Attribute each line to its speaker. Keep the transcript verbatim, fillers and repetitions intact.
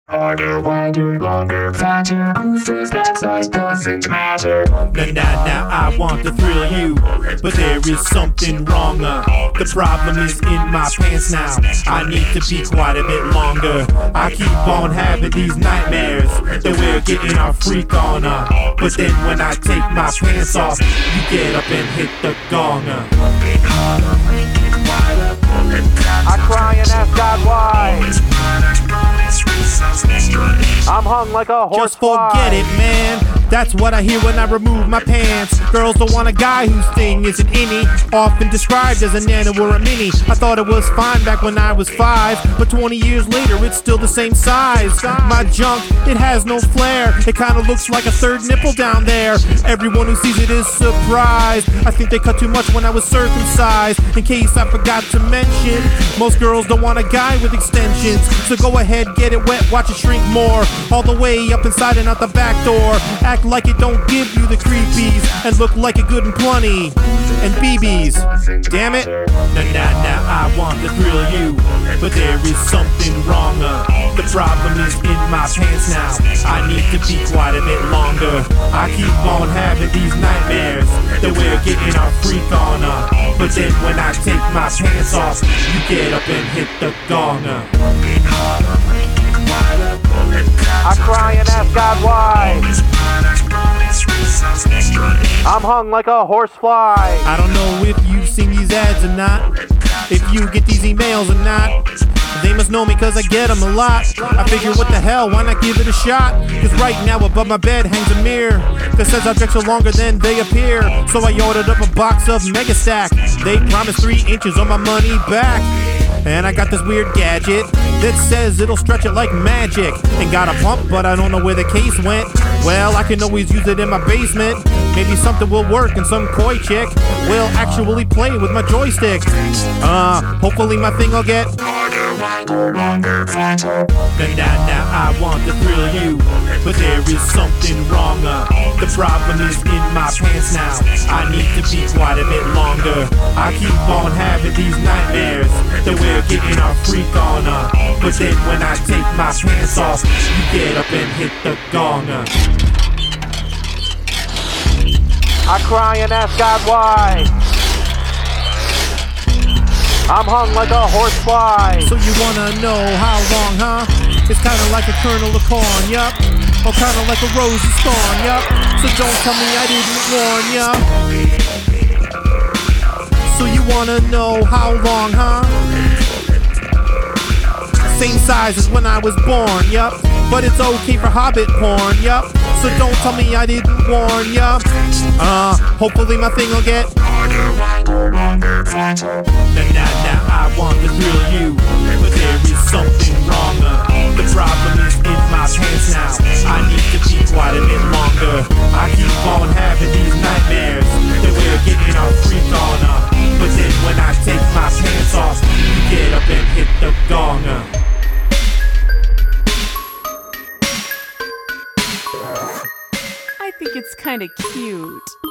Speaker 1: Harder, wider, longer, faster, boosters, that size doesn't matter.
Speaker 2: Now, now, now, I want to thrill you, but there is something wrong. Uh, the problem is in my pants now. I need to be quite a bit longer. I keep on having these nightmares that we're getting our freak on. Uh, but then when I take my pants off, you get up and hit the gong. Uh.
Speaker 3: I cry and ask God why. I'm hung like a horse.
Speaker 2: Just forget it, man. That's what I hear when I remove my pants. Girls don't want a guy whose thing isn't any, often described as a nano or a mini. I thought it was fine back when I was five, but twenty years later it's still the same size. My junk, it has no flair. It kinda looks like a third nipple down there. Everyone who sees it is surprised. I think they cut too much when I was circumcised. In case I forgot to mention, most girls don't want a guy with extensions. So go ahead, get it wet, watch it shrink more, all the way up inside and out the back door. Act like it don't give you the creepies, and look like it good and plenty. And B Bs, damn it. Now, now, now, I want to thrill you, but there is something wrong. Uh, the problem is in my pants now. I need to be quite a bit longer. I keep on having these nightmares that we're getting our freak on. Uh, but then when I take my pants off, you get up and hit the gong. Uh.
Speaker 3: I cry and ask God why. I'm hung like a horsefly.
Speaker 2: I don't know if you've seen these ads or not, if you get these emails or not. They must know me cause I get them a lot. I figure what the hell, why not give it a shot? Cause right now above my bed hangs a mirror that says objects are longer than they appear. So I ordered up a box of Mega Stack. They promised three inches on my money back. And I got this weird gadget that says it'll stretch it like magic. And got a pump, but I don't know where the case went. Well, I can always use it in my basement. Maybe something will work and some coy chick will actually play with my joystick. Uh, hopefully my thing will get
Speaker 1: Wider, longer, faster.
Speaker 2: Now, now, now, I want to thrill you, but there is something wrong. Uh, the problem is in my pants now. I need to be quite a bit longer. I keep on having these nightmares that we're getting our freak on. Uh, but then when I take my pants off, you get up and hit the gong. Uh.
Speaker 3: I cry and ask God why. I'm hung like a horsefly.
Speaker 2: So you wanna know how long, huh? It's kinda like a kernel of corn, yup. Or kinda like a rose is thorn, yup. So don't tell me I didn't warn ya. So you wanna know how long, huh? Same size as when I was born, yup. But it's okay for hobbit porn, yup. So don't tell me I didn't warn ya. Uh, hopefully my thing will get
Speaker 1: Harder, wider, longer, faster.
Speaker 2: Now, now, now, I want to thrill you, but there is something wrong. Uh, the problem is in my pants now. I need to be quite a bit longer. I keep on having these nightmares that we're getting our freak on. Uh, but then when I take my pants off, you get up and hit the gong. Uh.
Speaker 4: I think it's kind of cute.